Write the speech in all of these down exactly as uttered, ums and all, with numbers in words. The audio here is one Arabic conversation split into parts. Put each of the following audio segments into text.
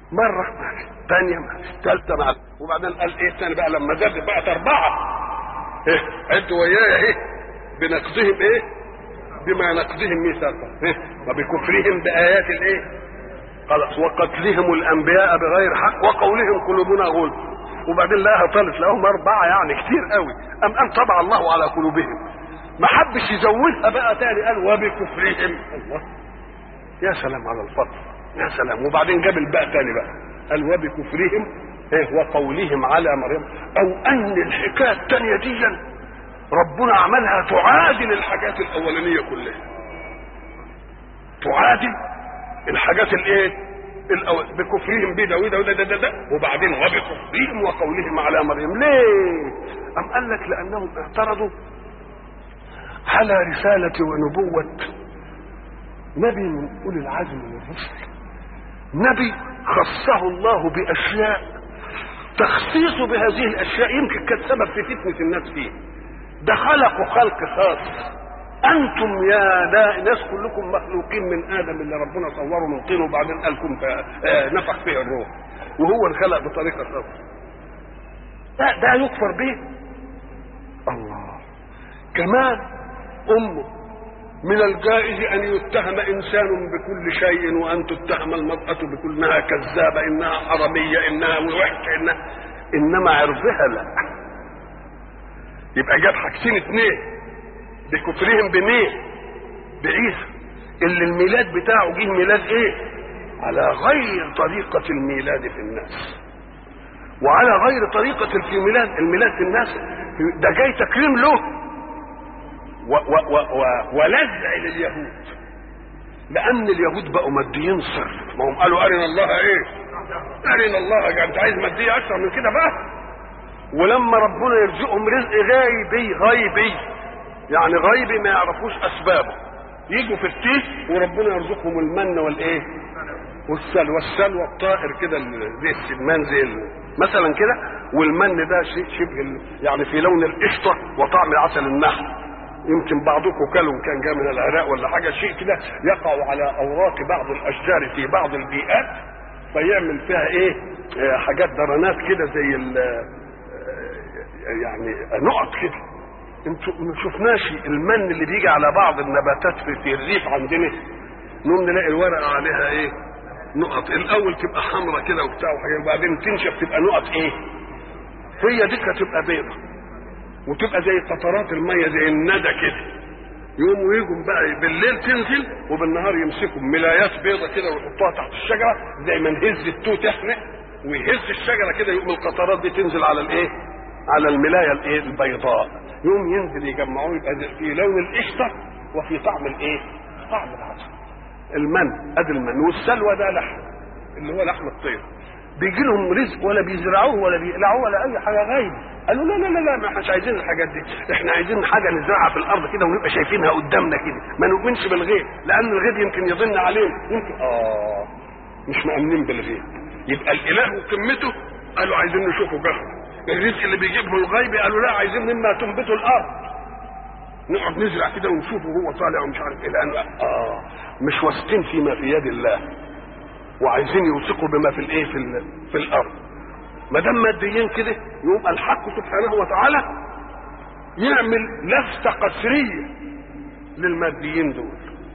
مره ماشي، ثانيه ماشي، ثالثه ماشي، وبعدين قال ايه ثاني بقى لما زاد بقت اربعه؟ ايه عدوا ويايا ايه؟ بنقضهم ايه؟ بما نقضهم ميثاقا، ايه؟ وبكفرهم بايات الايه؟ خلاص، وقتلهم الانبياء بغير حق وقولهم قلوبنا غلف. وبعدين لقاها طالت لهم اربعه يعني كتير قوي، ام ان طبع الله على قلوبهم، ما حبش يزودها بقى تاني، قال وبكفرهم. الله، يا سلام على الفضل، يا سلام. وبعدين جاب الباء تاني بقى، قال وبكفرهم ايه وقولهم على مريم، او ان الحكايه الثانيه دي ربنا عملها تعادل الحاجات الاولانيه كلها، تعادل الحاجات الايه الأول، بكفرهم بده وده وده ده ده ده، وبعدين وبكفرهم وقولهم على مريم. ليه؟ أم قال لك لأنهم اعترضوا على رسالة ونبوة نبي من أولي العزم من الرسل، نبي خصه الله بأشياء تخصيصه بهذه الأشياء يمكن كان سبب في فتنة الناس فيه. ده خلقوا خلق خاص، انتم يا ناس كلكم مخلوقين من ادم اللي ربنا صوره من طين وبعدين قالكم نفخ فيه الروح، وهو انخلق بطريقه خاصه. ده ده يكفر به. الله، كمان امه من الجائز ان يتهم انسان بكل شيء وان تتهم المراه بكلها كذابه، انها حراميه، انها وحشه، انها، انما عرضها لا. يبقى جاب حاجتين اثنين، بكفرهم بمين؟ بعيسى اللي الميلاد بتاعه جه ميلاد ايه؟ على غير طريقة الميلاد في الناس، وعلى غير طريقة في الميلاد الميلاد في الناس ده جاي تكريم له و و و و ولزع لليهود، لأن اليهود بقوا ماديين صرف، ما هم قالوا أرنا الله ايه؟ أرنا الله، انت عايز مادية أكثر من كده بقى؟ ولما ربنا يرزقهم رزق غيبي غيبي يعني غيبي ما يعرفوش اسبابه، يجوا في التيه وربنا يرزقهم المن والايه والسلوى، والسلوى الطائر كده زي السمان زي مثلا كده، والمن ده شيء شبه يعني في لون القشطه وطعم عسل النحل، يمكن بعضكم كلوا كان جاء من العراق ولا حاجه، شيء كده يقع على اوراق بعض الاشجار في بعض البيئات فيعمل فيها ايه حاجات درنات كده زي يعني نقط كده. انتوا ما شفناش المن اللي بيجي على بعض النباتات في, في الريف عندنا، نقوم نلاقي الورقه عليها ايه؟ نقط، الاول تبقى حمراء كده وبتاع وحاجات، وبعدين تنشف تبقى نقط ايه؟ هي دي تبقى بيضه وتبقى زي قطرات الميه زي الندى كده، يقوموا يجوا بقى بالليل تنزل وبالنهار يمسكوا ملايات بيضه كده ويحطوها تحت الشجره زي ما نهز التوت احنا ويهز الشجره كده، يقوم القطرات دي تنزل على الايه؟ على الملايه الايه؟ البيضاء، يوم ينزل يجمعوه يبقى في لون القشطه وفي طعم الايه؟ طعم العسل. المن ادي المن، والسلوى ده لحم اللي هو لحم الطير، بيجي لهم رزق ولا بيزرعوه ولا بيقلعوه ولا اي حاجه غير، قالوا لا لا لا لا ما احناش عايزين الحاجات دي، احنا عايزين حاجه نزرعها في الارض كده ونبقى شايفينها قدامنا كده، ما نؤمنش بالغيب، لان الغيب يمكن يضن علينا، يمكن اه مش مؤمنين بالغيب. يبقى الاله وقمته قالوا عايزين نشوفه جهر، الرزق اللي بيجيبه الغيب قالوا لا عايزين مما تنبته الارض، نقعد نزرع كده ونشوفه وهو طالع ومش عارف ايه، لانه اه مش واثقين فيما في يد الله وعايزين يوثقوا بما في الايه في, في الارض. ما دام ماديين كده يقوم الحق سبحانه وتعالى يعمل لفته قسريه للماديين دول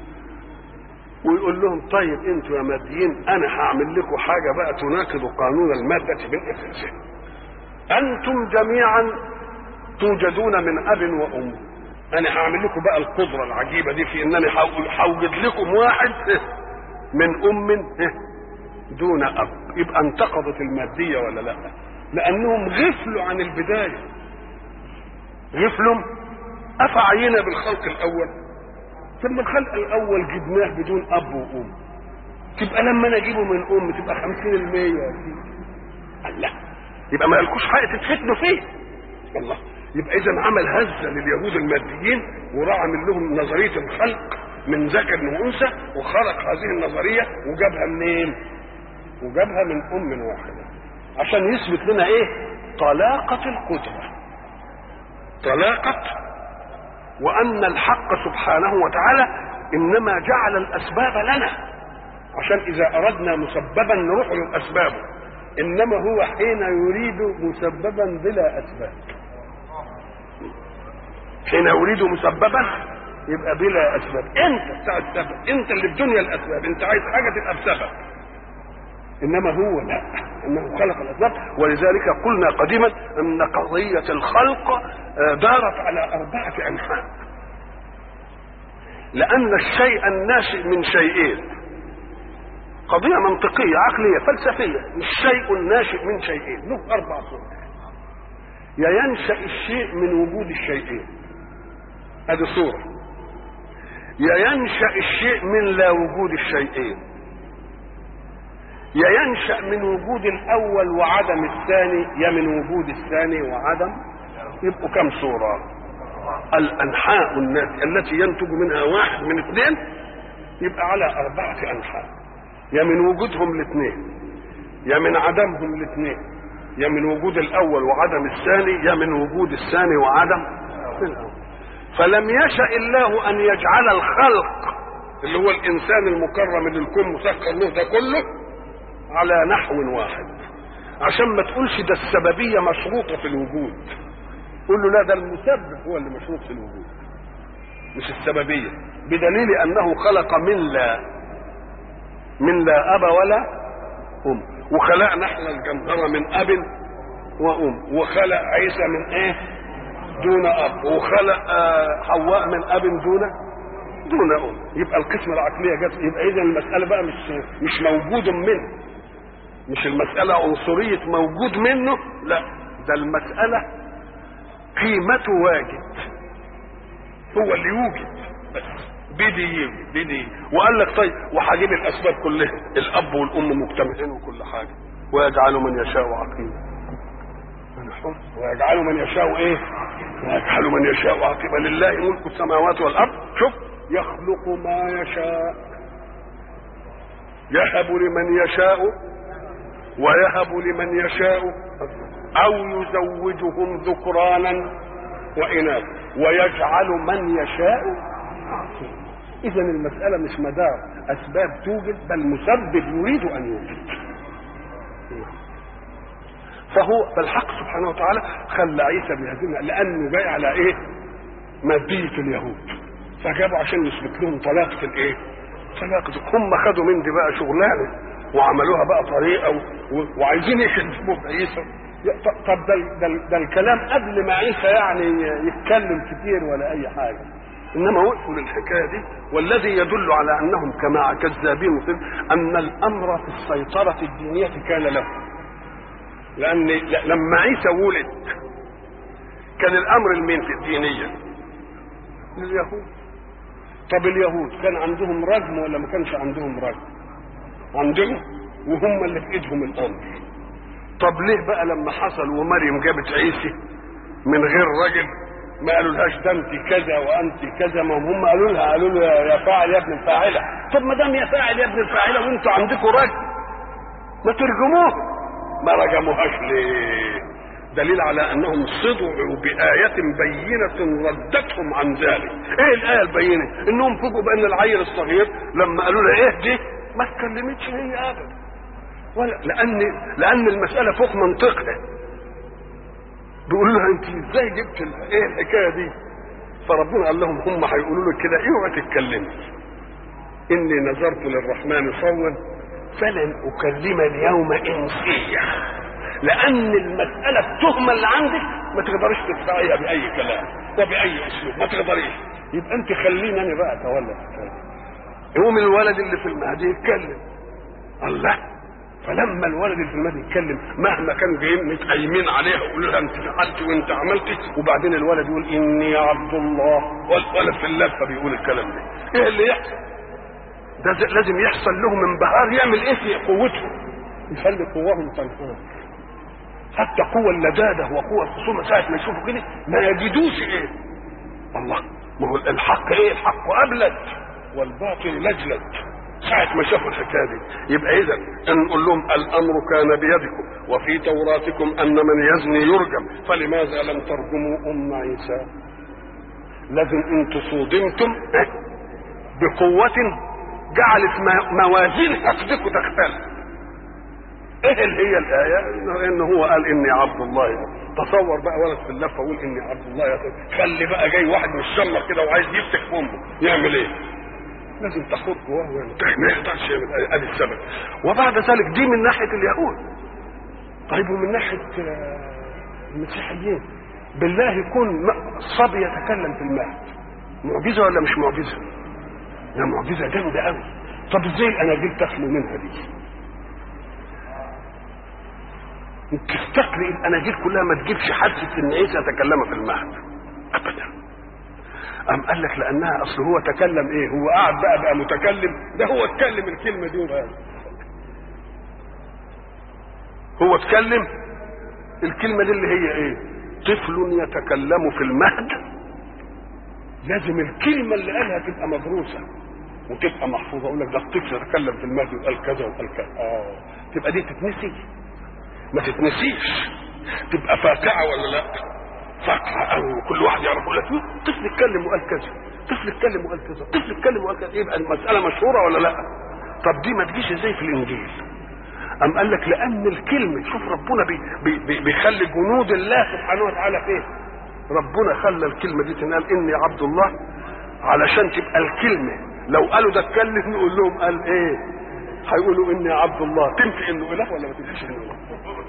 ويقول لهم طيب انتوا يا ماديين انا هعمل لكم حاجه بقى تناقض قانون الماده بالاساس، انتم جميعا توجدون من اب وام، انا هعمل لكم بقى القدره العجيبه دي في انني هوجد لكم واحد من ام دون اب. يبقى انتقضت الماديه ولا لا؟ لانهم غفلوا عن البدايه، غفلوا افعينا بالخلق الاول، ثم الخلق الاول جبناه بدون اب وام، تبقى لما نجيبه من ام تبقى خمسين المية يا سيدي. لا، يبقى ما لكوش حق تتفتنوا فيه. الله، يبقى اذا عمل هزه لليهود الماديين وراح عامل لهم نظريه الخلق من ذكر وانثى، وخلق هذه النظريه وجابها منين؟ وجابها من ام واحده عشان يثبت لنا ايه؟ طلاقه القدره، طلاقه، وان الحق سبحانه وتعالى انما جعل الاسباب لنا عشان اذا اردنا مسببا نروح له اسبابه، انما هو حين يريد مسببا بلا اسباب. حين يريد مسببا يبقى بلا اسباب. انت بتاع السبب، انت اللي بدنيا الاسباب، انت عايز حاجه تبقى بسبب، انما هو لا، انه خلق الاسباب. ولذلك قلنا قديما ان قضيه الخلق دارت على اربعه انحاء، لان الشيء الناشئ من شيئين، قضيه منطقيه عقليه فلسفيه، الشيء الناشئ من شيئين له اربع صور. يا ينشا الشيء من وجود الشيئين، هذه صوره. يا ينشا الشيء من لا وجود الشيئين، يا ينشأ من وجود الأول وعدم الثاني، يا من وجود الثاني وعدم. يبقوا كم صورة؟ الأنحاء التي ينتج منها واحد من اثنين يبقى على أربعة أنحاء، يا من وجودهم الاثنين، يا من عدمهم الاثنين، يا من وجود الأول وعدم الثاني، يا من وجود الثاني وعدم الأول. فلم يشأ الله أن يجعل الخلق اللي هو الإنسان المكرم اللي الكون مسخر له ده كله على نحو واحد، عشان ما تقولش ده السببية مشروطة في الوجود. قول له لا، ده المسبب هو اللي مشروط في الوجود مش السببية، بدليل أنه خلق من لا من لا أب ولا أم، وخلقنا احنا الجمهرة من أب وأم، وخلق عيسى من إيه؟ دون أب، وخلق حواء من أب دون دون أم. يبقى القسمة العقلية جت. يبقى إذا المسألة بقى مش مش موجود منه، مش المسألة عنصرية موجود منه، لا، ده المسألة قيمته واجد، هو اللي يوجد بس بدي يوجد بدي. وقال لك طيب وهجيب الأسباب كلها، الأب والأم مجتمعين وكل حاجة، ويجعل من يشاء عقيما، ويجعل من يشاء ايه؟ ويجعل من يشاء عقيما، لله ملك السماوات والأرض. شوف، يخلق ما يشاء، يهب لمن يشاء ويهب لمن يشاء أو يزوجهم ذكرانا وإناثا ويجعل من يشاء. إذن المسألة مش مدار أسباب توجد، بل مسبب يريد أن يوجد. فهو فالحق سبحانه وتعالى خلى عيسى بهذه، لأنه جاي على إيه؟ مادية اليهود، فجابوا عشان يثبت لهم طلاقة الإيه؟ طلاقة. هم خدوا من دي بقى شغلانة وعملوها بقى طريقة و... وعايزين يكذبوا بعيسى. طب ده, ده, ده الكلام قبل ما عيسى يعني يتكلم كتير ولا أي حاجة، إنما وقفوا للحكاية دي. والذي يدل على أنهم كما كذابين مثل أن الأمر في السيطرة الدينية كان له، لأن لما عيسى ولد كان الأمر لمين في الدينية؟ لليهود. طب اليهود كان عندهم رجم ولا ما كانش عندهم رجم؟ عندهم، وهم اللي في ايدهم الامر. طب ليه بقى لما حصل ومريم جابت عيسى من غير رجل ما قالوا لهاش ده انت كذا وانت كذا؟ ما هم قالوا لها، قالوا له يا فاعل يا ابن الفاعله. طب ما دام يا فاعل يا ابن الفاعله وانتوا عندكم رجل ما ترجموه، ما رجموهاش ليه؟ دليل على انهم صدعوا بآية بينة ردتهم عن ذلك. ايه الآية البينة؟ انهم فوجئوا بان العيل الصغير لما قالوا له ايه دي ما اتكلمتش هي ابدا، ولا لان لان المسألة فوق منطقها. بيقولوا لها انت ازاي جبت ايه الحكاية دي؟ فربنا قال لهم هم هيقولوا له كده اوعى تتكلمي، اني نذرت للرحمن صوما فلن اكلم اليوم انسيا. لان المسألة التهمة اللي عندك ما تقدريش تدفعيها باي كلام وباي اسلوب، ما تقدريش. يبقى انت خليني انا بقى اتولى الحكايه. يقوم الولد اللي في المهدي يتكلم، الله. فلما الولد اللي في المهدي يتكلم مهما كان جايين متقيمين عليها ويقولوا لها انت فعلت وانت عملتي، وبعدين الولد يقول اني عبد الله، والولد في اللفه بيقول الكلام ده، ايه اللي يحصل؟ ده لازم يحصل لهم انبهار. يعمل ايه في قوتهم؟ يخلي قواهم تنهار، حتى قوة اللدادة وقوة الخصومة ساعة ما يشوفوا كده ما يجدوش ايه. الله، ما هو الحق ايه؟ الحق ابلد والباطل لجلد ساعة ما شافوا الحكاية دي. يبقى اذا نقول لهم الامر كان بيدكم وفي توراتكم ان من يزني يرجم، فلماذا لم ترجموا ام عيسى؟ لازم انتم صودمتم بقوة جعلت موازين حسبك تختلف. ايه اللي هي الايه؟ انه إن هو قال اني عبد الله. تصور بقى ولد في اللفه يقول اني عبد الله. خلي بقى جاي واحد من الشمر كده وعايز يفتك امه يعمل ايه؟ لازم تاخد جواه ما يقدرش يعمل. ادي السبب. وبعد ذلك دي من ناحيه اليهود. طيب ومن ناحيه المسيحيين بالله يكون صبي يتكلم في المهد معجزه ولا مش معجزه؟ ده معجزه جامده قوي. طب ازاي الاناجيل تخلو منها دي؟ تستقرئ الاناجيل كلها ما تجيبش حادثه ان عيسى تكلم في المهد ابدا. ام قال لك لانها اصل هو تكلم ايه؟ هو قاعد بقى بقى متكلم، ده هو اتكلم الكلمه دي وبقى هو اتكلم الكلمه دي اللي هي ايه؟ طفل يتكلم في المهد. لازم الكلمه اللي قالها تبقى مدروسه وتبقى محفوظه. اقول لك ده الطفل يتكلم في المهد وقال كذا وقال كذا. اه تبقى دي تتنسي؟ ما تتنسيش. تبقى فاقعه ولا لا؟ فاقعه قوي وكل واحد يعرف يقول لك طفل اتكلم وقال كذا، طفل اتكلم وقال كذا، طفل اتكلم وقال كذا. يبقى المساله مشهوره ولا لا؟ طب دي ما تجيش ازاي في الانجيل؟ أم قال لك لأن الكلمة، شوف ربنا بي بي بيخلي جنود الله سبحانه وتعالى فين؟ ربنا خلى الكلمة دي تنقال إني عبد الله علشان تبقى الكلمة لو قالوا ده اتكلم نقول لهم قال إيه؟ هيقولوا إني عبد الله. تنفي إنه إله ولا ما تنفيش إنه إله؟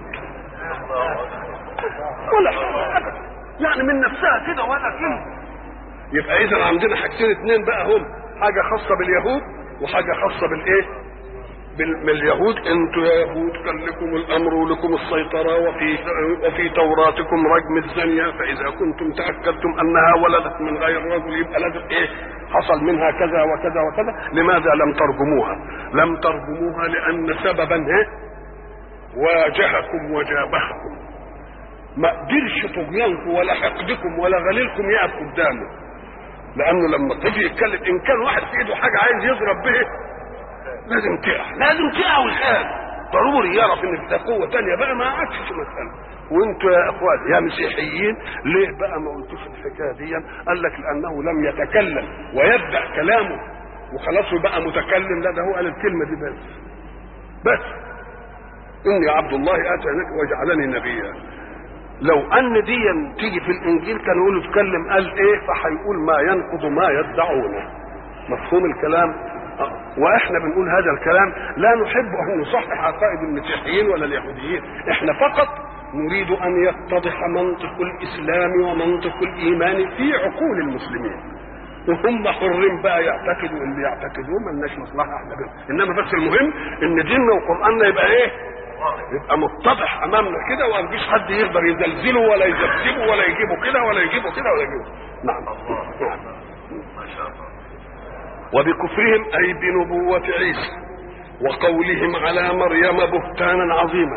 ولا حاجة يعني من نفسها كده ولا كلمة. يبقى إذا عندنا حاجتين اتنين بقى هم حاجة خاصة باليهود وحاجة خاصة بالإيه؟ من اليهود. انتوا يا يهود كان لكم الامر ولكم السيطره وفي وفي توراتكم رجم الزانيه، فاذا كنتم تاكدتم انها ولدت من غير رجل يبقى لازم ايه؟ حصل منها كذا وكذا وكذا. لماذا لم ترجموها؟ لم ترجموها لان سببا ايه؟ واجهكم وجابهكم. ما قدرش طغيانكم ولا حقدكم ولا غليلكم يقف قدامه. لانه لما تيجي يتكلم ان كان واحد في ايده حاجه عايز يضرب به لازم تقع، لازم تقع والآن ضروري يعرف ان ده قوه ثانيه بقى ما عادش في مساله. وانتوا يا اخوان يا مسيحيين ليه بقى ما قلتوش الحكايه دي؟ قال لك لانه لم يتكلم ويبدا كلامه وخلاص بقى متكلم. لا ده هو قال الكلمه دي بس بس اني عبد الله اتاني وجعلني نبيا. لو ان دي تيجي في الانجيل كان يقولوا اتكلم قال ايه؟ فهيقول ما ينقض ما يدعونه. مفهوم الكلام؟ واحنا بنقول هذا الكلام لا نحب ان نصحح عقائد المسيحيين ولا اليهوديين. احنا فقط نريد ان يتضح منطق الاسلام ومنطق الايمان في عقول المسلمين، وهم حرين بقى يعتقدوا اللي يعتقدوه ملناش مصلحه احنا بهم. انما بس المهم ان ديننا وقراننا يبقى ايه؟ يبقى متضح امامنا كده ومفيش حد يقدر يزلزله ولا يذبذبه ولا يجيبه كده ولا يجيبه كده ولا يجيبه. نعم. نعم. ما شاء الله. وبكفرهم أي بنبوة عيسى وقولهم على مريم بهتانا عظيما.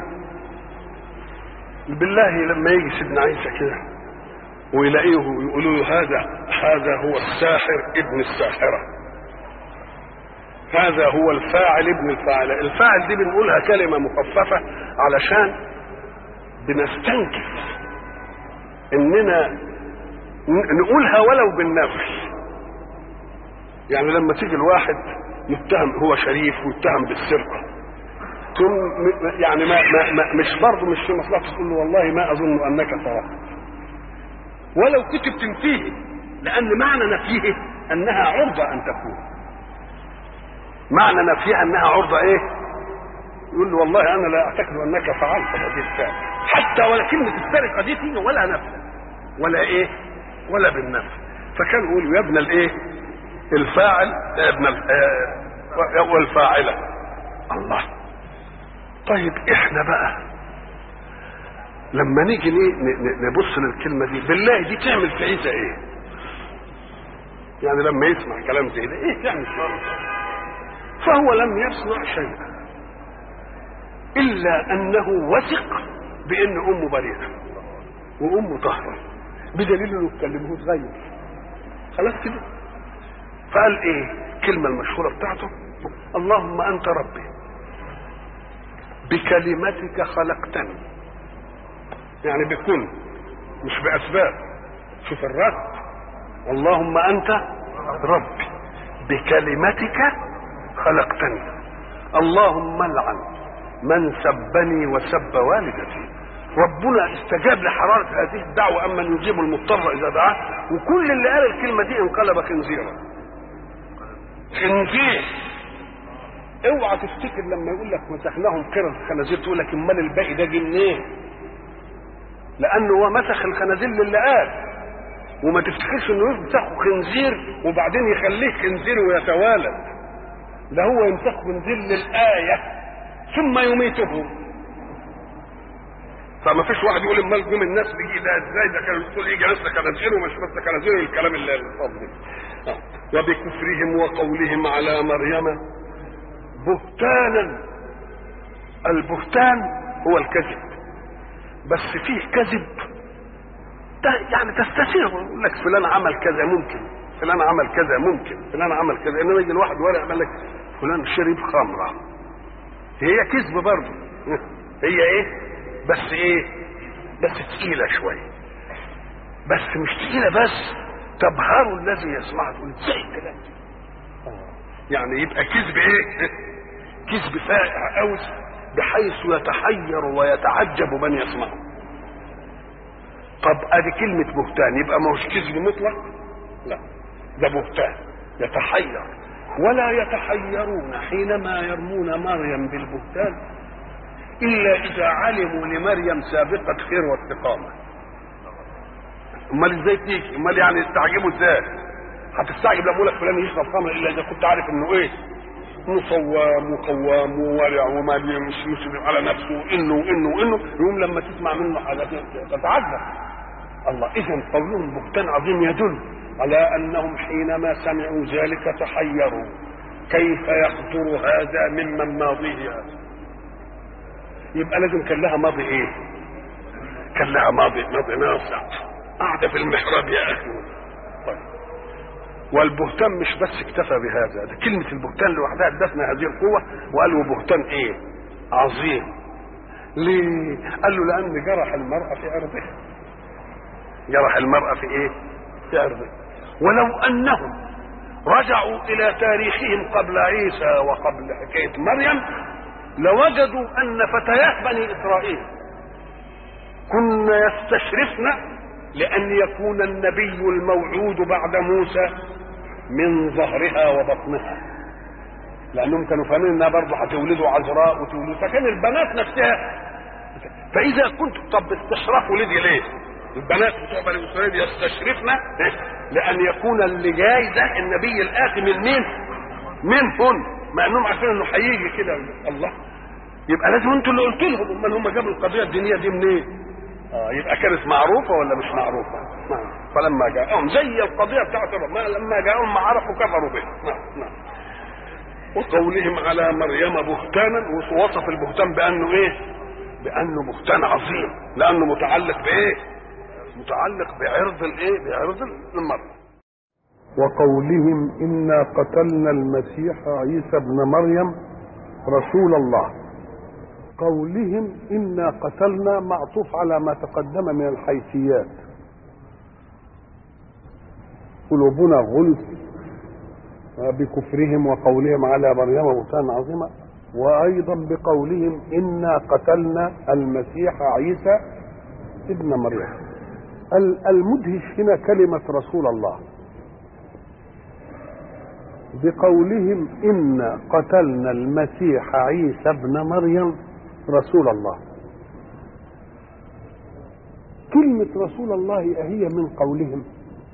بالله لما يجي سيدنا عيسى كده ويلاقيه يقولوا له هذا هذا هو الساحر ابن الساحرة، هذا هو الفاعل ابن الفاعل. الفاعل دي بنقولها كلمة مخففة علشان بنستنكف اننا نقولها ولو بالنفي. يعني لما تيجي الواحد يتهم هو شريف ويتهم بالسرقه ثم يعني ما, ما, ما مش برضه مش في مصلحته تقول له والله ما اظن انك سرقت ولو كنت بتنفيه، لان معنى نفيه انها عرضه ان تكون. معنى نفيها انها عرضه ايه؟ يقول له والله انا لا اعتقد انك فعلت هذه الفعل، حتى ولا كلمه السرقه دي فيه ولا نفي ولا ايه ولا بالنفي. فكان يقول يا ابن الايه؟ الفاعل ابن والفاعله. الله. طيب احنا بقى لما نيجي نبص للكلمه دي بالله دي تعمل في عيسى ايه؟ يعني لما يسمع كلام زي ده ايه تعمل فيه؟ فهو لم يصنع شيئا الا انه وثق بان امه بريئه وامه طاهره بدليل انه كلمه صغير خلاص كده. فقال ايه الكلمه المشهوره بتاعته؟ اللهم انت ربي بكلمتك خلقتني، يعني بكون مش باسباب. شوف الرد، اللهم انت ربي بكلمتك خلقتني اللهم العن من سبني وسب والدتي. ربنا استجاب لحرارة هذه الدعوة أما يجيب المضطر إذا دعاه، وكل اللي قال الكلمة دي انقلب خنزيرا. خنزير. اوعى تفتكر لما يقول لك مسخناهم قرد خنازير تقول لك امال الباقي ده جه منين؟ لأنه هو مسخ الخنازير للي قال، وما تفتكرش انه يمسخه خنزير وبعدين يخليه خنزير ويتوالد. ده هو يمسخه خنزير للآية ثم يميته. فما فيش واحد يقول امال جم الناس بيجي ده ازاي، ده كان الرسول يجي ناس خنازير ومش بس خنازير الكلام اللي الفاضي. وبكفرهم وقولهم على مريم بهتانا. البهتان هو الكذب، بس فيه كذب يعني تستشير، يقول لك فلان عمل كذا ممكن، فلان عمل كذا ممكن، فلان عمل كذا. انما يجي الواحد ورق يعمل لك فلان شرب خمره، هي كذب برضه، هي ايه بس ايه بس تقيله شويه، بس مش تقيله بس تبهر الذي يسمعها، تقول ازاي الكلام يعني يبقى كذب ايه كذب فائع قوي بحيث يتحير ويتعجب من يسمعه. طب ادي كلمه بهتان، يبقى ما هوش كذب مطلق، لا ده بهتان يتحير. ولا يتحيرون حينما يرمون مريم بالبهتان الا اذا علموا لمريم سابقه خير واستقامه. امال ازاي تيجي؟ امال يعني يستعجبوا ازاي؟ هتستعجب لما اقول لك فلان يشرب خمر الا اذا كنت عارف انه ايه؟ مصوام وقوام وورع وما مش يسلم على نفسه وانه وانه وانه يوم لما تسمع منه حاجات تتعجب. الله، اذا قولهم بهتان عظيم يدل على انهم حينما سمعوا ذلك تحيروا، كيف يخطر هذا ممن ماضيه هذا؟ يبقى لازم كان لها ماضي ايه؟ كان لها ماضي ماضي ناصع، قاعده في المحراب يا اخي. طيب، والبهتان مش بس اكتفى بهذا، ده كلمه البهتان لوحدها ادتنا هذه القوه، وقالوا بهتان ايه؟ عظيم. ليه؟ قال له لان جرح المراه في عرضها. جرح المراه في ايه؟ في عرضها. ولو انهم رجعوا الى تاريخهم قبل عيسى وقبل حكايه مريم لوجدوا ان فتيات بني اسرائيل كن يستشرفن لان يكون النبي الموعود بعد موسى من ظهرها وبطنها، لانهم كانوا فاهمين انها برضه هتولدوا عذراء وتولدوا، فكان البنات نفسها. فاذا كنت طب استشرفوا لدي ليه؟ البنات بتوع بني اسرائيل يستشرفن لان يكون اللي جاي ده النبي الاتي من مين؟ منهن، مع انهم عارفين انه هيجي كده. الله، يبقى لازم انتوا اللي قلت لهم، امال هم جابوا القضيه الدينيه دي منين؟ اه يبقى كانت معروفه ولا مش معروفه؟ نعم. فلما جاءهم زي القضيه بتاعت ما لما جاءهم ما عرفوا كفروا به. نعم نعم. وقولهم على مريم بهتانا، ووصف البهتان بانه ايه؟ بانه بهتان عظيم، لانه متعلق بايه؟ متعلق بعرض الايه؟ بعرض المرأة. وقولهم إنا قتلنا المسيح عيسى ابن مريم رسول الله. قولهم إنا قتلنا معطوف على ما تقدم من الحيثيات. قلوبنا غلف بكفرهم وقولهم على مريم بهتانا عظيما، وأيضا بقولهم إنا قتلنا المسيح عيسى ابن مريم. المدهش هنا كلمة رسول الله. بقولهم إنا قتلنا المسيح عيسى ابن مريم رسول الله. كلمة رسول الله أهي من قولهم؟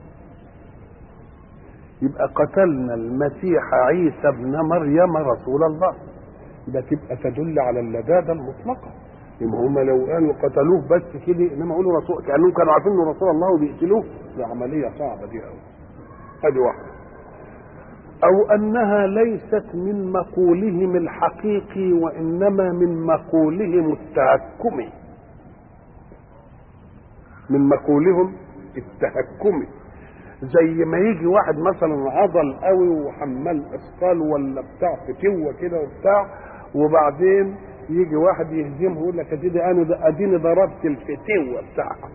يبقى قتلنا المسيح عيسى ابن مريم رسول الله، ده تبقى تدل على اللذاذة المطلقة. إن هم لو قالوا قتلوه بس كده، إنما يقولوا رسول، كأنهم كانوا عارفين إنه رسول الله وبيقتلوه، دي عملية صعبة دي أوي. هذه واحدة. أو أنها ليست من مقولهم الحقيقي وإنما من مقولهم التهكمي، من مقولهم التهكمي. زي ما يجي واحد مثلا عضل قوي وحمال اثقال ولا بتاع فتوه كده وبتاع، وبعدين يجي واحد يهزمه يقول لك اديني انا اديني ضربت الفتوه بتاعها.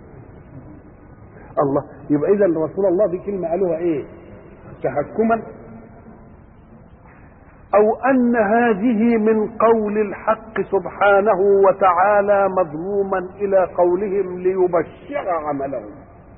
الله، يبقى اذا رسول الله دي كلمه قالوها ايه؟ تهكما. او ان هذه من قول الحق سبحانه وتعالى مضموما الى قولهم ليبشر عملهم،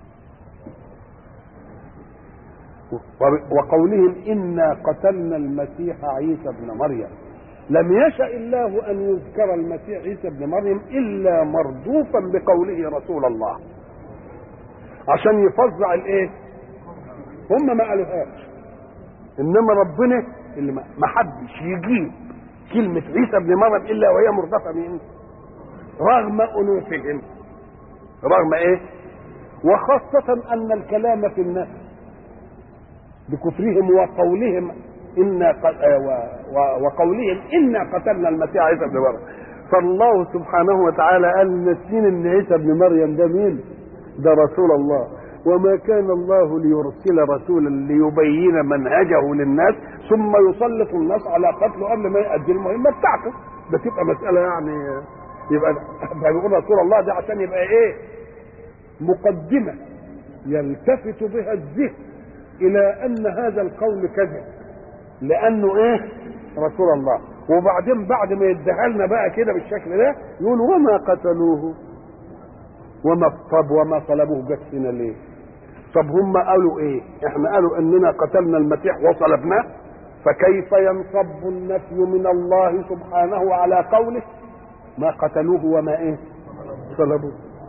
وقولهم انا قتلنا المسيح عيسى ابن مريم. لم يشأ الله ان يذكر المسيح عيسى ابن مريم الا مردوفا بقوله رسول الله، عشان يفظع الايه؟ هم ما قالوهاش، انما ربنا اللي ما حدش يجيب كلمة عيسى ابن مريم الا وهي مردفة من رغم انوفهم، رغم ايه؟ وخاصة ان الكلام في الناس بكفرهم وقولهم إنا وقولهم إنا قتلنا المسيح عيسى ابن مريم. فالله سبحانه وتعالى قال نسين ان عيسى ابن مريم ده مين؟ ده رسول الله، وما كان الله ليرسل رسولا ليبين منهجه للناس ثم يسلط الناس على قتله قبل ما يؤدي المهمه بتاعته. ده تبقى مساله يعني، يبقى بيقول رسول الله ده عشان يبقى ايه؟ مقدمه يلتفت بها الذهن الى ان هذا القول كذب، لانه ايه؟ رسول الله. وبعدين بعد ما يديها لنا بقى كده بالشكل ده يقول وما قتلوه وما طب وما صلبوه. جت فينا ليه؟ طب هم قالوا ايه؟ احنا قالوا اننا قتلنا المسيح وصلبناه، فكيف ينصب النفي من الله سبحانه على قوله ما قتلوه وما ايه؟ صلبوه.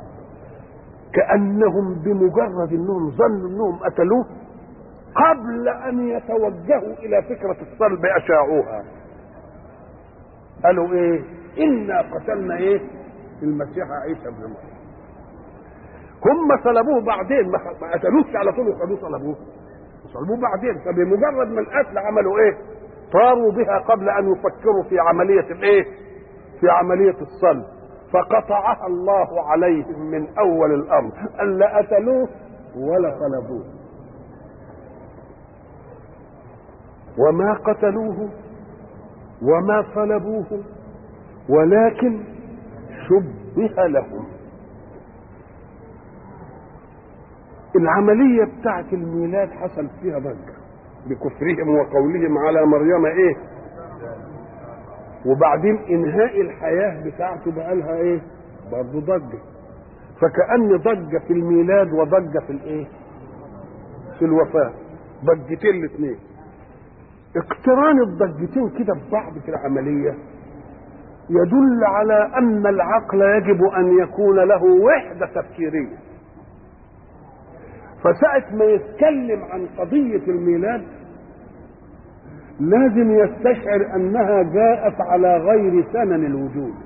كأنهم بمجرد انهم ظنوا انهم قتلوه قبل ان يتوجهوا الى فكرة الصلب اشاعوها. قالوا ايه؟ انا قتلنا ايه؟ المسيح عيسى ابن مريم. هم صلبوه بعدين، ما قتلوش على طول وخدوه صلبوه، صلبوه بعدين. فبمجرد ما القتل عملوا ايه؟ طاروا بها قبل ان يفكروا في عملية الايه؟ في عملية الصلب، فقطعها الله عليهم من اول الامر، الا قتلوه ولا صلبوه. وما قتلوه وما صلبوه ولكن شبه لهم. العملية بتاعت الميلاد حصل فيها ضجة بكفرهم وقولهم على مريم ايه؟ وبعدين انهاء الحياة بتاعته بقى لها ايه؟ برضه ضجة. فكأن ضجة في الميلاد وضجة في الايه؟ في الوفاة، ضجتين الاثنين. اقتران الضجتين كده ببعض في العملية يدل على ان العقل يجب ان يكون له وحدة تفكيرية. فساعة ما يتكلم عن قضية الميلاد لازم يستشعر انها جاءت على غير سنن الوجود.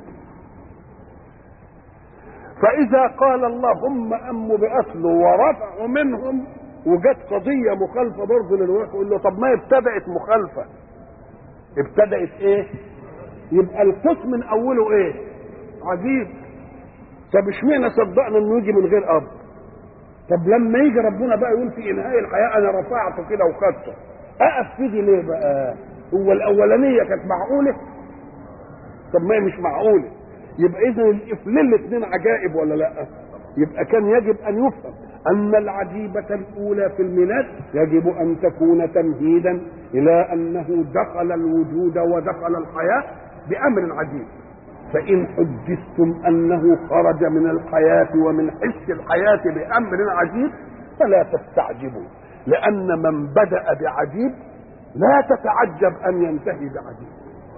فاذا قال اللهم اموا باصله ورفعوا منهم وجت قضية مخالفة برضه للروح، يقول له طب ما ابتدأت مخالفة، ابتدأت ايه؟ يبقى القص من اوله ايه؟ عجيب. طب اشمعنى صدقنا انه يجي من غير اب؟ طب لما يجي ربنا بقى يقول في انهاء الحياة انا رفعته كده وخدته، اقف في دي ليه بقى؟ هو الاولانية كانت معقولة؟ طب ما هي مش معقولة. يبقى اذا الافلين الاثنين عجائب ولا لا؟ يبقى كان يجب ان يفهم ان العجيبة الاولى في الميلاد يجب ان تكون تمهيدا الى انه دخل الوجود ودخل الحياة بامر عجيب. فان حدثتم انه خرج من الحياة ومن حس الحياة بامر عجيب فلا تستعجبوا، لان من بدأ بعجيب لا تتعجب ان ينتهي بعجيب.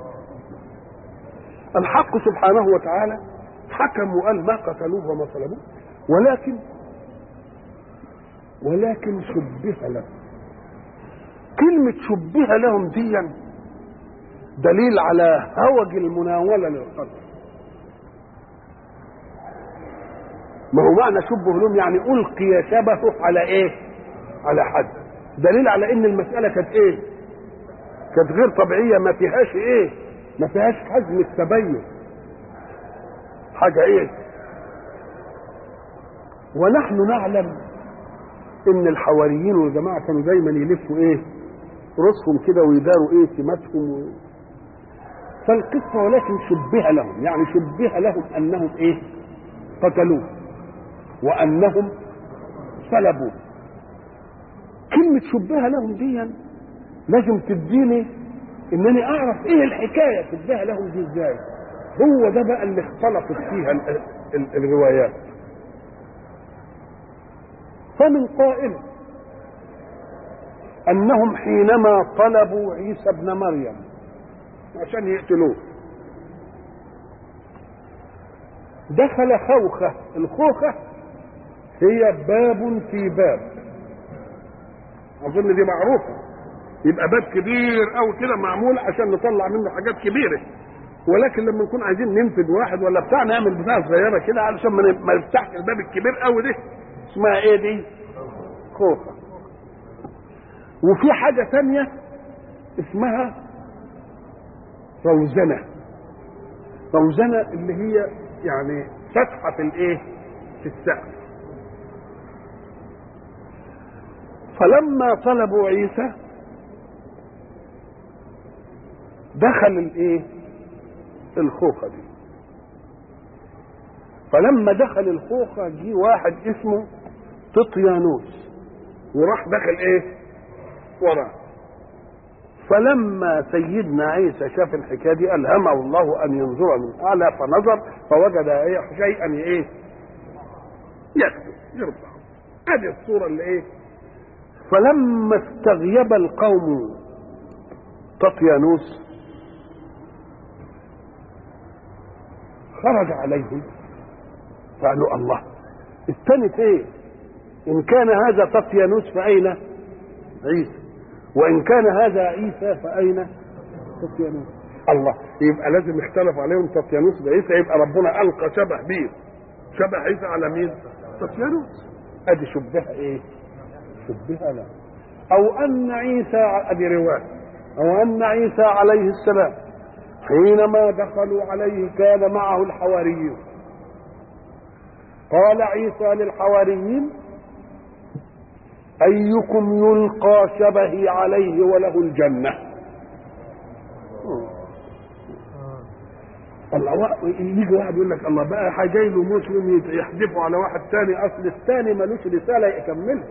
الحق سبحانه وتعالى حكم وقال ما قتلوه وما صلبوه، ولكن ولكن شبه لهم. كلمة شبه لهم دي دليل على هوج المناولة للقدر. ما هو معنى شبه لهم يعني ألقي شبهه على ايه؟ على حد. دليل على ان المسألة كانت ايه؟ كانت غير طبيعية، ما فيهاش ايه؟ ما فيهاش حجم التبين، حاجة ايه؟ ونحن نعلم ان الحواريين والجماعة كانوا دايما يلفوا ايه؟ رؤوسهم كده ويداروا ايه؟ سماتهم و... فالقصة ولكن شبه لهم، يعني شبه لهم انهم ايه؟ قتلوه وانهم صلبوه. كلمة شبه لهم دي لازم تديني انني اعرف ايه الحكايه تديها لهم دي ازاي. هو ده بقى اللي اختلطت فيها ال ال الروايات. فمن قائل انهم حينما طلبوا عيسى ابن مريم عشان يقتلوه دخل خوخه. الخوخه هي باب في باب، اظن دي معروفه، يبقى باب كبير او كده معمول عشان نطلع منه حاجات كبيره، ولكن لما نكون عايزين ننفذ واحد ولا بتاع نعمل بتاع صغيره كده علشان ما نفتحش الباب الكبير قوي ده. اسمها ايه دي؟ خوخه. وفي حاجه ثانيه اسمها روزنه. روزنه اللي هي يعني فتحه في الايه؟ في السقف. فلما طلبوا عيسى دخل الايه؟ الخوخه دي. فلما دخل الخوخه جه واحد اسمه ططيانوس وراح دخل ايه؟ وراه. فلما سيدنا عيسى شاف الحكايه دي الهمه الله ان ينظر من اعلى، فنظر فوجد ايه؟ شيئا ايه؟ يكتب يرفع. هذه الصوره اللي ايه؟ فلما استغيب القوم ططيانوس خرج عليهم قالوا الله الثاني ايه؟ ان كان هذا ططيانوس فاين عيسى؟ وان كان هذا عيسى فاين ططيانوس؟ الله، يبقى لازم يختلف عليهم ططيانوس بعيسى، يبقى ربنا القى شبه مين؟ شبه عيسى على مين؟ ططيانوس. ادي شبهه ايه؟ شبهه لا. او ان عيسى، ادي روايه، او ان عيسى عليه السلام حينما دخلوا عليه كان معه الحواريون. قال عيسى للحواريين ايكم يلقى شبهي عليه وله الجنه؟ الله، يجي واحد يقول لك الله بقى جاي له مسلم يحدفوا على واحد ثاني، اصل الثاني ملوش رساله يكملها،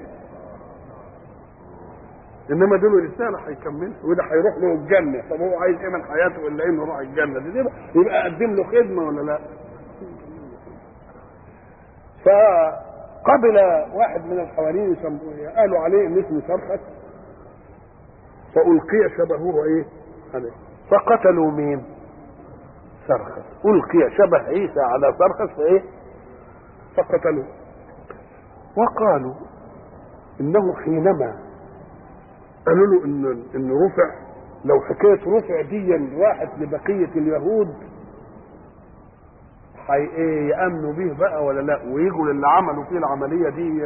انما دول رساله هيكملها وده هيروح له الجنه. طب هو عايز ايه من حياته الا انه يروح الجنه؟ دي يبقى قدم له خدمه ولا لا؟ فقبل واحد من الحواريين قالوا عليه ان اسمه سرخس، فألقي شبهه ايه عليه، فقتلوا مين؟ سرخس. ألقي شبه عيسى على سرخس فايه؟ فقتلوه. وقالوا انه حينما قالوا له ان ان رفع، لو حكايه رفع دي واحد لبقيه اليهود حي ايه يامنوا به بقى ولا لا، ويجوا للي عملوا فيه العمليه دي.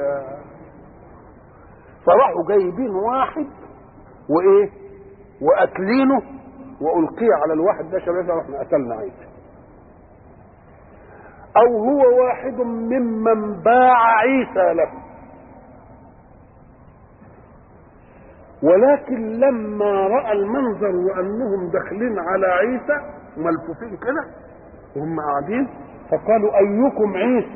فراحوا جايبين واحد وايه وقتلينه، والقي على الواحد ده شباب احنا قتلنا عيسى. او هو واحد ممن باع عيسى له، ولكن لما راى المنظر وانهم داخلين على عيسى ملفوفين كده وهم قاعدين فقالوا ايكم عيسى؟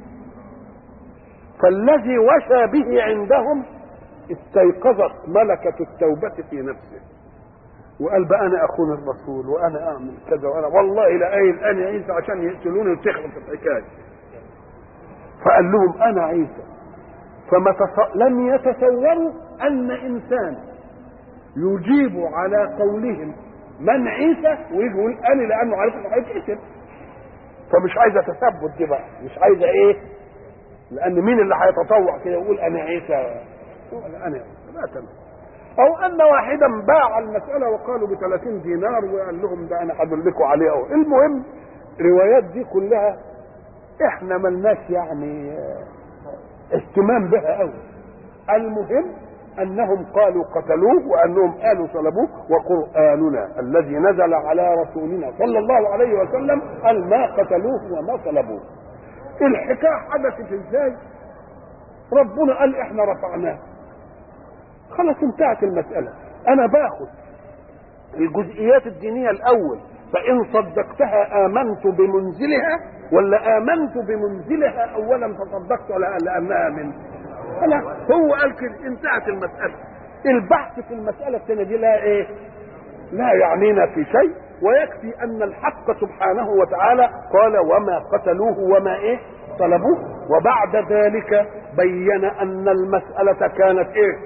فالذي وشى به عندهم استيقظت ملكة التوبة في نفسه وقال بقى انا اخون الرسول وانا اعمل كذا وانا والله لا قايل انا عيسى عشان يقتلوني وتخلص الحكايه. فقال لهم انا عيسى. فما تص... لم يتصوروا ان انسان يجيب على قولهم من عيسى ويجي يقول انا لانه عارف انه هيتقتل. فمش عايزه تثبت دي بقى، مش عايزه ايه؟ لان مين اللي هيتطوع كده يقول انا عيسى؟ انا عيسى لا تمام. او ان واحدا باع المساله وقالوا ب ثلاثين دينار وقال لهم ده انا هدلكم عليه. أو المهم الروايات دي كلها احنا ملناش يعني اهتمام بها قوي. المهم انهم قالوا قتلوه وانهم قالوا صلبوه، وقرآننا الذي نزل على رسولنا صلى الله عليه وسلم قال ما قتلوه وما صلبوه. الحكايه حدثت ازاي؟ ربنا قال احنا رفعناه، خلاص انتهت المسألة. انا باخد الجزئيات الدينية الاول، فان صدقتها امنت بمنزلها ولا امنت بمنزلها اولا فصدقت لانها من خلاص. هو قال كده انتهت المسألة. البحث في المسألة الثانية دي لا ايه؟ لا يعنينا في شيء، ويكفي ان الحق سبحانه وتعالى قال وما قتلوه وما ايه طلبوه، وبعد ذلك بين ان المسألة كانت ايه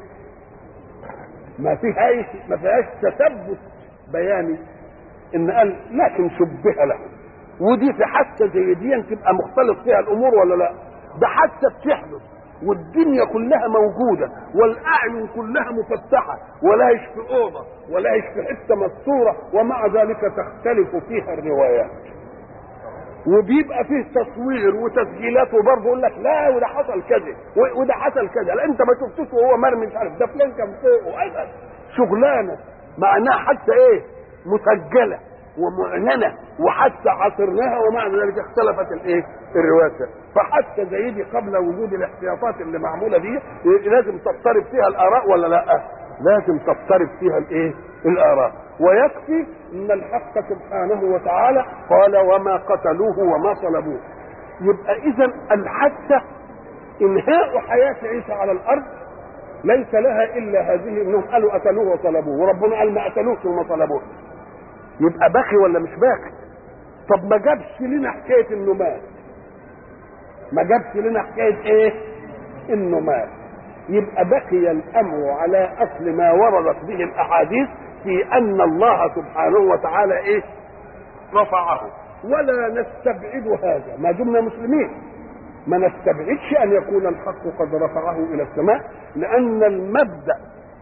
ما فيهاش ما فيهاش تثبت بياني، ان قال لكن شبه له. ودي في حادثه زي دي تبقى مختلط فيها الامور ولا لا؟ ده حادثه بتحدث والدنيا كلها موجوده والاعين كلها مفتحه، ولا هيش في اوضه ولا هيش في حته مستوره، ومع ذلك تختلف فيها الروايات، وبيبقى فيه تصوير وتسجيلات، وبرضه يقول لك لا وده حصل كذا وده حصل كذا، لا انت ما شفتوش وهو مرمي مش عارف ده فلان كان فوقه ايضا شغلانه معناها حتى ايه مسجله ومعلنه وحتى عصرناها، ومع ذلك اختلفت الايه الروايات. فحتى زي دي قبل وجود الاحتياطات اللي معموله دي لازم تضطرب فيها الاراء ولا لا؟ لازم تضطرب فيها الايه الاراء. ويكفي ان الحق سبحانه وتعالى قال وما قتلوه وما صلبوه. يبقى اذا الحادثه انهاء حياه عيسى على الارض ليس لها الا هذه، انهم قالوا قتلوه وصلبوه، وربنا قال ما قتلوش وما صلبوه. يبقى باقي ولا مش باقي؟ طب ما جابش لنا حكايه انه مات، ما جابش لنا حكايه ايه انه مات. يبقى بقي الامر على اصل ما وردت به الاحاديث في ان الله سبحانه وتعالى ايه رفعه، ولا نستبعد هذا ما دمنا مسلمين، ما نستبعدش ان يكون الحق قد رفعه الى السماء، لان المبدا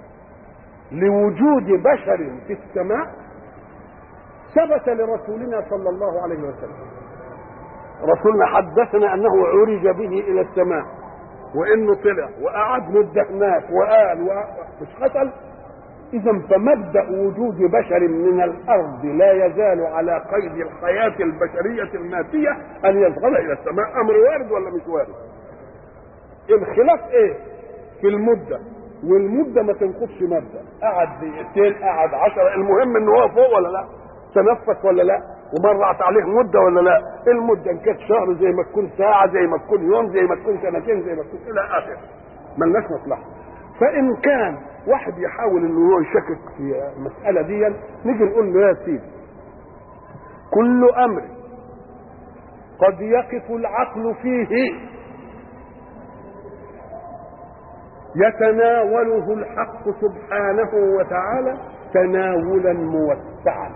لوجود بشر في السماء ثبت لرسولنا صلى الله عليه وسلم. رسولنا حدثنا انه عرج به الى السماء، وانه طلع وقعد مده هناك وقال مش قتل. اذا فمبدا وجود بشر من الارض لا يزال على قيد الحياه البشريه الماديه ان يذهب الى السماء، امر وارد ولا مش وارد؟ الخلاف ايه في المده، والمده ما تنقضش مبدا، قعد دقيقتين قعد عشرة، المهم ان هو فوق ولا لا، تنفس ولا لا، ومرت عليه مده ولا لا. المده ان كانت شهر زي ما تكون ساعه زي ما تكون يوم زي ما تكون سنتين زي ما تكون الى اخره، ملناش مصلحه. فان كان واحد يحاول انه هو يشكك في المساله دي، نيجي نقول له يا سيدي كل امر قد يقف العقل فيه يتناوله الحق سبحانه وتعالى تناولا موسعا،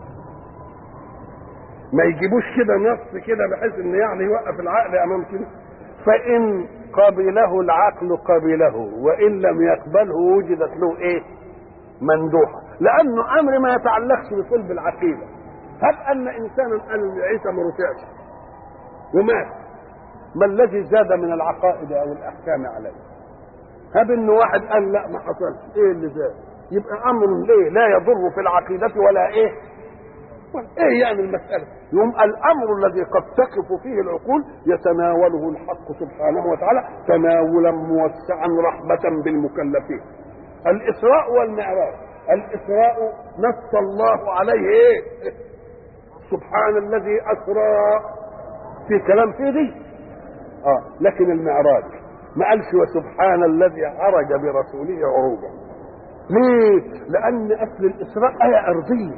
ما يجيبوش كده نص كده بحيث ان يعني يوقف العقل امام كده. فان قبله العقل قبله، وان لم يقبله وجدت له ايه مندوحه، لانه امر ما يتعلقش بصلب العقيده. هب ان انسانا قال عيسى ما رفعش ومات، ما الذي زاد من العقائد او الاحكام عليه؟ هب ان واحد قال لا ما حصلش، ايه اللي زاد؟ يبقى امر ليه لا يضر في العقيده ولا ايه ايه يعني المساله؟ يوم الامر الذي قد تقف فيه العقول يتناوله الحق سبحانه وتعالى تناولا موسعا رحمه بالمكلفين. الاسراء والمعراج، الاسراء نص الله عليه ايه؟ سبحان الذي اسرى، في كلام في دي اه لكن المعراج ما قالش وسبحان الذي عرج برسوله عروجا. ليه؟ لان اصل الاسراء ايه ارضيه،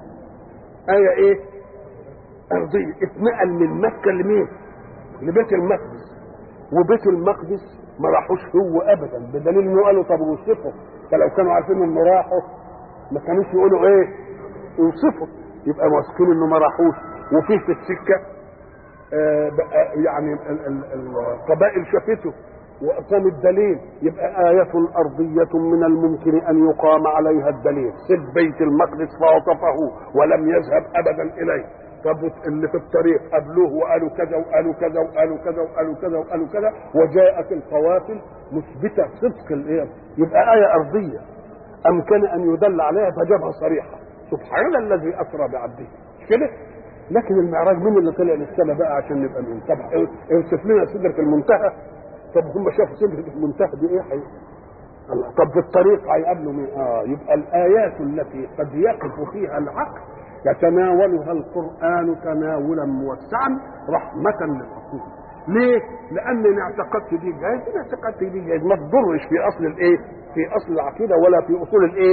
ايه ايه ارضيه، اتنقل من مكه لمين؟ لبيت المقدس، وبيت المقدس ما راحوش هو ابدا، بدليل انه قالوا طب وصفوا، فلو كانوا عارفين انه راحوا ما كانوش يقولوا ايه يوصفوا، يبقى واثقين انه ما راحوش. وفيه في السكه آه يعني القبائل شافته وأقام الدليل، يبقى آية أرضية من الممكن أن يقام عليها الدليل. سب بيت المقدس فوصفه ولم يذهب أبدا إليه. طب اللي في الطريق قبلوه وقالوا كذا وقالوا كذا وقالوا كذا وقالوا كذا وقالوا كذا، وجاءت القوافل مثبتة صدق الإيه، يبقى آية أرضية أمكن أن يدل عليها فجابها صريحة سبحان الذي أسرى بعبده كده. لكن المعراج مين اللي طلع للسماء بقى عشان نبقى من؟ طب اوصف لنا سدرة المنتهى. طب هم شافوا سدرة المنتهى دي ايه حي؟ طب في الطريق هيقابلوا مين؟ اه يبقى الايات التي قد يقف فيها العقل يتناولها القران تناولا موسعا رحمه للعقول. ليه؟ لان ان اعتقدت دي جايز، ان اعتقدت دي جايز، ما تضرش في اصل الايه؟ في اصل العقيده ولا في اصول الايه؟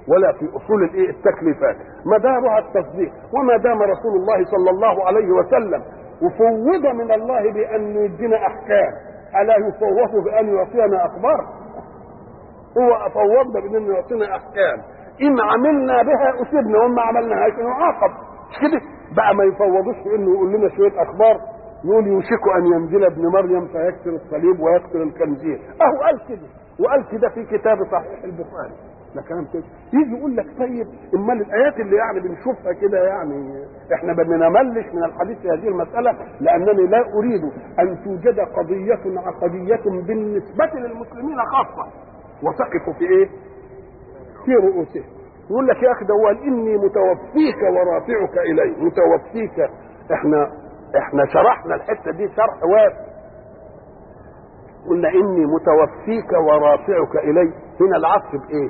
ولا في اصول الايه التكليفات، مدارها التصديق. وما دام رسول الله صلى الله عليه وسلم وفوض من الله بان يدينا احكام، الا يفوض بان يعطينا اخبار؟ هو فوضنا بان يعطينا احكام، ان عملنا بها اصبنا وما عملناهاش نعاقب. مش كده بقى؟ ما يفوضوش بانه يقول لنا شويه اخبار، يقول يوشك ان ينزل ابن مريم فيكسر الصليب ويقتل الخنزير، اهو قال كده، وقال كده في كتاب صحيح البخاري. ده كلام كده. يجي يقول لك طيب امال الايات اللي يعني بنشوفها كده، يعني احنا بنملش من الحديث في هذه المساله، لانني لا اريد ان توجد قضيه عقديه بالنسبه للمسلمين خاصه وتقف في ايه؟ في رؤوسهم. يقول لك يا اخي ده هو قال اني متوفيك ورافعك الي، متوفيك. احنا احنا شرحنا الحته دي شرح واسع، قلنا اني متوفيك ورافعك الي. هنا العطف بايه؟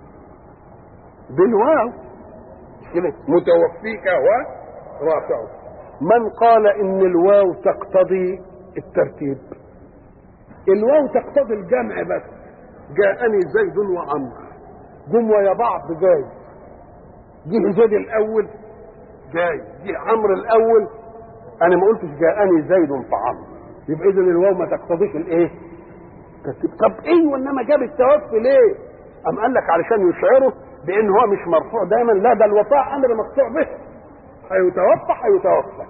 بالواو كده، متوفيك ورافعك. من قال ان الواو تقتضي الترتيب؟ الواو تقتضي الجمع بس. جاءني زيد وعمرو، جم ويا بعض جاي، جه زيد الاول جاي، جه عمرو الاول، انا ما قلتش جاءني زيد فعمرو، يبقى اذا الواو ما تقتضيش الايه؟ طب ايه وانما جاب التوفي ليه؟ ام قال لك علشان يشعره بان هو مش مرفوع دايما، لا ده الوفاء امر مقطوع به، هيتوفى هيتوفى.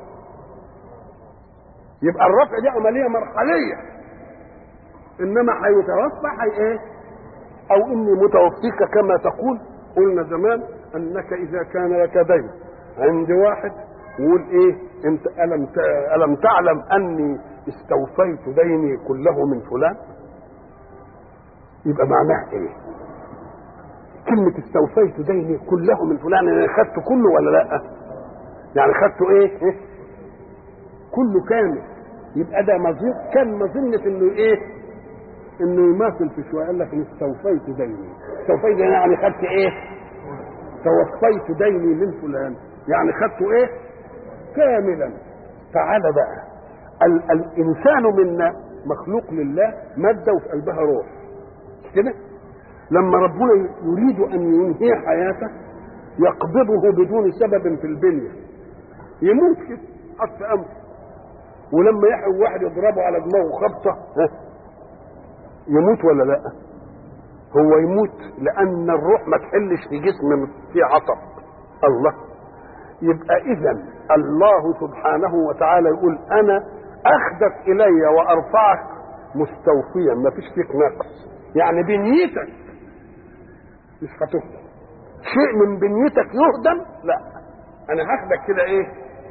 يبقى الرفع دي عمليه مرحليه، انما هيتوفى هي ايه؟ او اني متوفيك كما تقول. قلنا زمان انك اذا كان لك دين عند واحد وقول ايه؟ انت الم الم تعلم اني استوفيت ديني كله من فلان، يبقى معناه ايه؟ كلمة استوفيت ديني كله من فلان، يعني خدته كله ولا لا؟ يعني خدته ايه؟ إيه؟ كله كامل. يبقى ده مظن، كان مظنة انه ايه؟ انه يماثل في شوية. قال لك استوفيت ديني، استوفيت ديني يعني خدت ايه؟ توفيت ديني من فلان، يعني خدته ايه؟ كاملا. تعالى بقى، ال الانسان منا مخلوق لله مادة وفي قلبها روح، كده. لما ربنا يريد ان ينهي حياته يقبضه بدون سبب في البنية، يموت كده حتى امر. ولما يحيي واحد يضربه على دماغه خبطه يموت ولا لا؟ هو يموت لان الروح ما تحلش في جسم فيه عصب. الله. يبقى اذا الله سبحانه وتعالى يقول انا اخدك الي وارفعك مستوفيا، ما فيش فيك نقص. يعني بنيتك مش هتهدم، شيء من بنيتك يهدم، لا، انا هاخدك كده ايه؟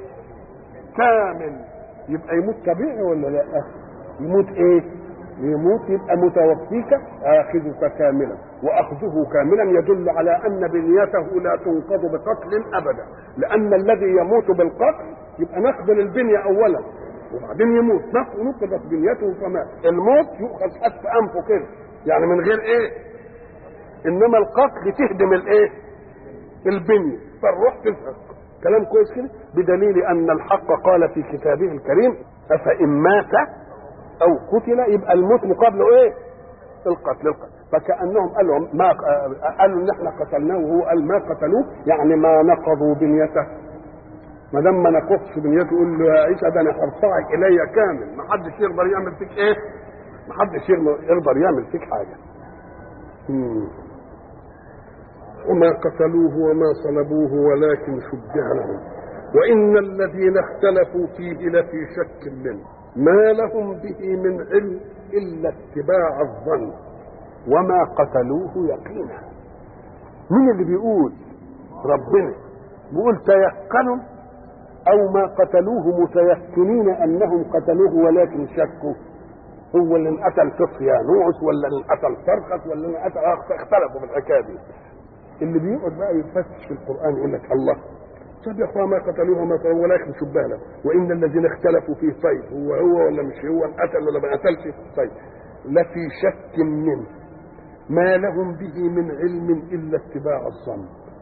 كامل. يبقى يموت طبيعي ولا لا؟ يموت ايه؟ يموت. يبقى متوفيك اخذك كاملا، واخذه كاملا يدل على ان بنيته لا تنقض بقتل ابدا، لان الذي يموت بالقتل يبقى نقبل البنيه اولا وبعدين يموت، نقضت بنيته فمات. الموت يؤخذ حتف انفه كده، يعني من غير ايه؟ انما القتل تهدم الايه؟ البنيه، فالروح تزهق. كلام كويس كده، بدليل ان الحق قال في كتابه الكريم افان مات او قتل، يبقى الموت مقابله ايه؟ القتل. القتل فكانهم قالوا ما قالوا ان احنا قتلناه، وهو قال ما قتلوه، يعني ما نقضوا بنيته. ما دام ما نقضش بنيته يقول له يا عيسى ده انا هرفعك الي كامل، ما حدش يقدر يعمل فيك ايه؟ ما حدش يقدر يعمل فيك حاجه. مم. وما قتلوه وما صلبوه ولكن شبه لهم وإن الذين اختلفوا فيه لفي شك منه ما لهم به من علم إلا اتباع الظن وما قتلوه يقينا. مين اللي بيقول؟ ربنا بيقول تيقنوا أو ما قتلوه متيقنين أنهم قتلوه ولكن شكوا. هو اللي انقتل طفيانوس ولا اللي انقتل فرقس ولا اللي انقتل، اختلفوا في الحكايه دي. اللي بيقعد بقى يفتش في القران يقول لك الله، طب يا اخوان ما قتلوه ما قتلوه ولكن شبه له وان الذين اختلفوا فيه طيب هو هو ولا مش هو، قتل ولا ما قتلش، طيب لفي شك منه ما لهم به من علم الا اتباع الظن.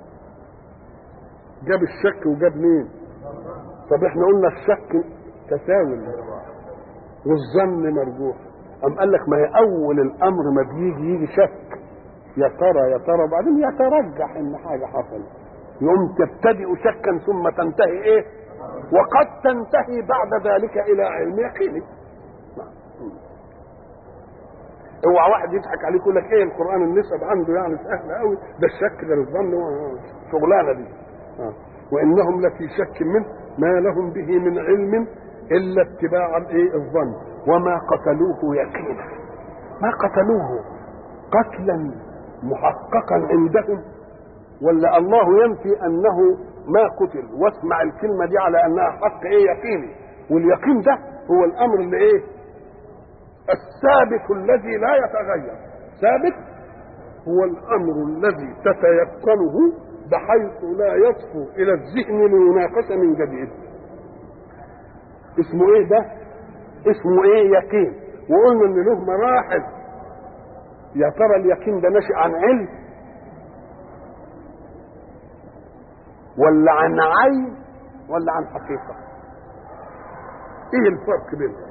جاب الشك وجاب مين؟ طب احنا قلنا الشك تساوي والظن مرجوح. أم قال لك ما هي أول الأمر ما بيجي يجي شك يا ترى يا ترى وبعدين يترجح ان حاجه حصلت، يوم تبتدئ شكا ثم تنتهي ايه؟ وقد تنتهي بعد ذلك الى علم يقيني. اوعى واحد يضحك عليك يقول لك ايه القران النسب عنده يعني سهله قوي، ده الشك ده الظن شغلانه دي. آه. وانهم لفي شك منه ما لهم به من علم الا اتباع الايه الظن وما قتلوه يقينا. ما قتلوه قتلا محققا عندهم، ولا الله ينفي انه ما قتل؟ واسمع الكلمه دي على انها حق ايه يقيني، واليقين ده هو الامر اللي ايه الثابت الذي لا يتغير. ثابت هو الامر الذي تتيقنه بحيث لا يصفو الى الذهن ليناقش من جديد. اسمه ايه ده؟ اسمه ايه يقين. وقلنا ان له مراحل. يا ترى اليقين ده ناشئ عن علم ولا عن عين ولا عن حقيقه؟ ايه الفرق بينهم؟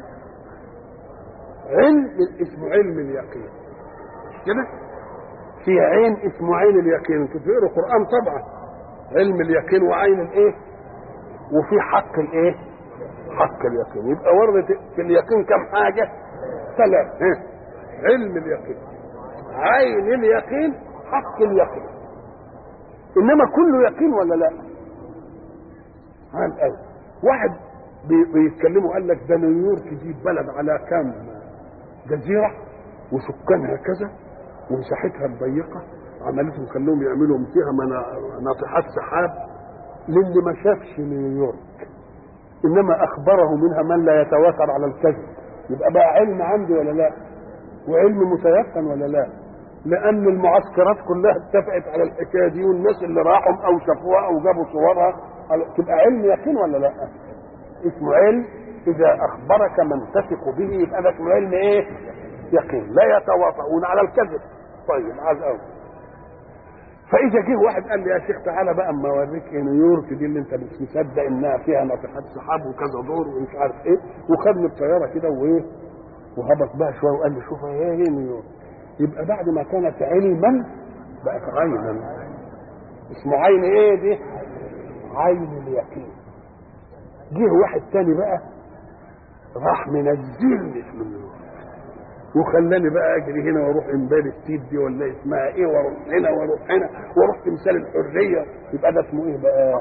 علم اسمه علم اليقين كده، في عين اسمه عين اليقين. انتوا بتقروا قران طبعا. علم اليقين وعين الايه، وفي حق الايه، حق اليقين. يبقى ورد في اليقين كم حاجه؟ ثلاث. علم اليقين، عين اليقين، حق اليقين. انما كله يقين ولا لا؟ عن الاول واحد بيتكلموا قال لك ده نيويورك دي بلد على كام جزيره وسكانها كذا ومساحتها الضيقه، عملتهم خلوهم يعملوا فيها ناطحات سحاب للي ما شافش نيويورك، انما اخبره منها من لا يتواتر على الكذب. يبقى بقى علم عندي ولا لا؟ وعلم متيقن ولا لا؟ لان المعسكرات كلها اتفقت على الحكايه دي، والناس اللي راحوا او شافوها او جابوا صورها، تبقى علم يقين ولا لا؟ اسمه علم. اذا اخبرك من تثق به يبقى ده اسمه علم ايه؟ يقين، لا يتواطؤون على الكذب. طيب عايز قوي. فاذا جه واحد قال لي يا شيخ تعالى بقى اما اوريك ايه نيويورك دي اللي انت مش مصدق انها فيها ناطحات سحاب وكذا دور ومش عارف ايه، وخدني الطياره كده وايه وهبط بقى شويه وقال لي شوف ايه هي نيويورك. يبقى بعد ما كانت علما بقت عينا. اسمه عين ايه دي؟ عين اليقين. جه واحد تاني بقى راح منزلني في نيويورك وخلاني بقى اجري هنا واروح امبارح ستيت دي ولا اسمها ايه، واروح هنا واروح هنا واروح تمثال الحريه. يبقى ده اسمه ايه بقى؟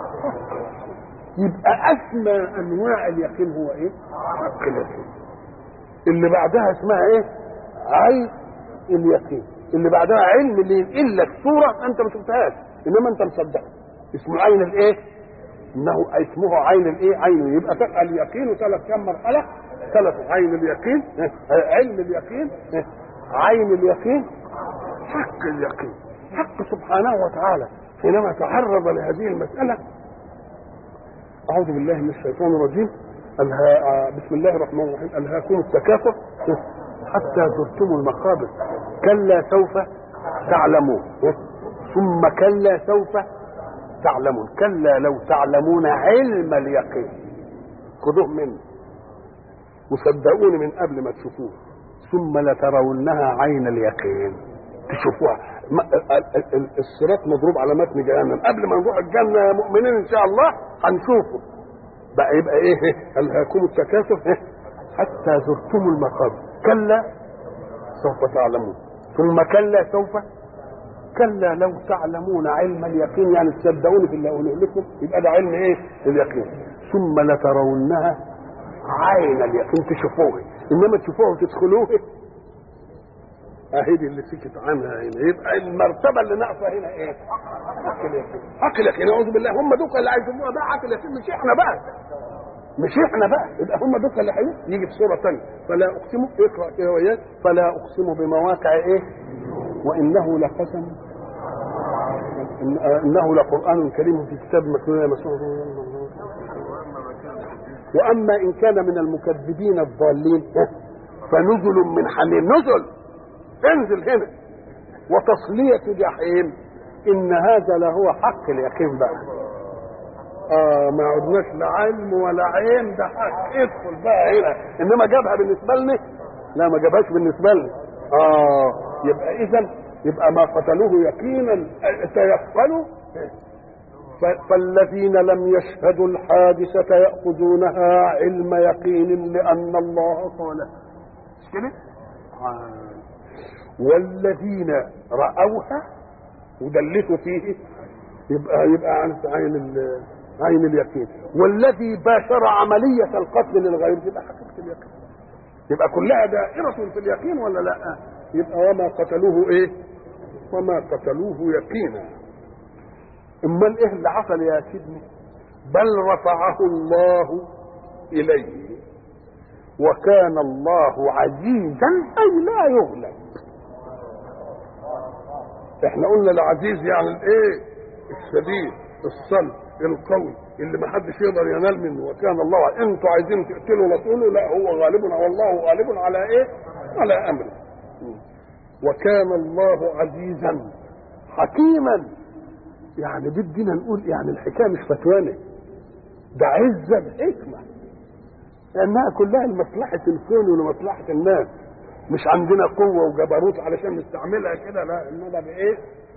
يبقى اسمى انواع اليقين هو ايه؟ حق اليقين. اللي بعدها اسمها ايه؟ عين اليقين. اللي بعدها علم اللي ينقل لك صوره انت ما شفتهاش انما انت مصدقها، اسمه عين الايه؟ انه اسمه عين الايه؟ عين. يبقى تبقى اليقين ثلاث كم مرحله؟ ثلاث. عين اليقين، علم اليقين، عين اليقين، حق اليقين. حق سبحانه وتعالى حينما تعرض لهذه المساله. اعوذ بالله من الشيطان الرجيم. ألها بسم الله الرحمن الرحيم. الهاكم التكاثر حتى زرتم المقابر كلا سوف تعلمون ثم كلا سوف تعلمون كلا لو تعلمون علم اليقين. خذوه مني وصدقوني من قبل ما تشوفوه. ثم لترونها عين اليقين، تشوفوها. الصراط مضروب على متن جهنم. قبل ما نروح الجنه يا مؤمنين ان شاء الله هنشوفه بقى. يبقى ايه؟ الهاكم التكاثر حتى زرتم المقابر كلا سوف تعلمون ثم كلا سوف. كلا لو تعلمون علم اليقين، يعني تصدقوني في اللي اقوله لكم. يبقى ده علم ايه؟ اليقين. ثم لترونها عين اليقين، تشوفوه. انما تشوفوه وتدخلوه اهي دي اللي سكت عنها هنا. يبقى المرتبه اللي ناقصه هنا ايه؟ حق اليقين. حق اليقين اعوذ بالله. هم دول اللي عايزينها بقى حق اليقين، مش احنا بقى، مش احنا بقى. يبقى هم دول اللي هيجي يجي في صوره ثانيه. فلا اقسم، اقرا كده وياك. فلا اقسم بمواقع ايه؟ وانه لقسم، انه لقران كريم في كتاب مكنون مسعود. واما ان كان من المكذبين الضالين فنزل من حميم. نزل، انزل هنا. وتصليه جحيم. ان هذا لهو حق اليقين بقى. اه ما عدناش لا علم ولا عين، ده حق. ادخل بقى هنا. انما جابها بالنسبه لنا؟ لا ما جابهاش بالنسبه لنا. اه يبقى اذا يبقى ما قتلوه يقينا تيقنوا. فالذين لم يشهدوا الحادثة يأخذونها علم يقين لأن الله قالها مش كده؟ والذين رأوها ودلسوا فيه يبقى يبقى عين عين اليقين. والذي باشر عملية القتل للغير يبقى حقيقة اليقين. يبقى كلها دائرة في اليقين ولا لا؟ يبقى وما قتلوه ايه؟ وما قتلوه يقينا. امال ايه اللي حصل يا سيدنا؟ بل رفعه الله اليه وكان الله عزيزا اي لا يغلب. احنا قلنا العزيز يعني الايه؟ الشديد الصلب القوي اللي ما حدش يقدر ينال منه. وكان الله، انتوا عايزين تقتلوا رسوله، لا هو غالب والله غالب على ايه؟ على امره. وكان الله عزيزا حكيما. يعني بدنا نقول يعني الحكايه مش فتوانه، ده عزه بحكمه، لانها كلها لمصلحه الكون ولمصلحه الناس. مش عندنا قوه وجبروت علشان نستعملها كده، لا، انما بايه؟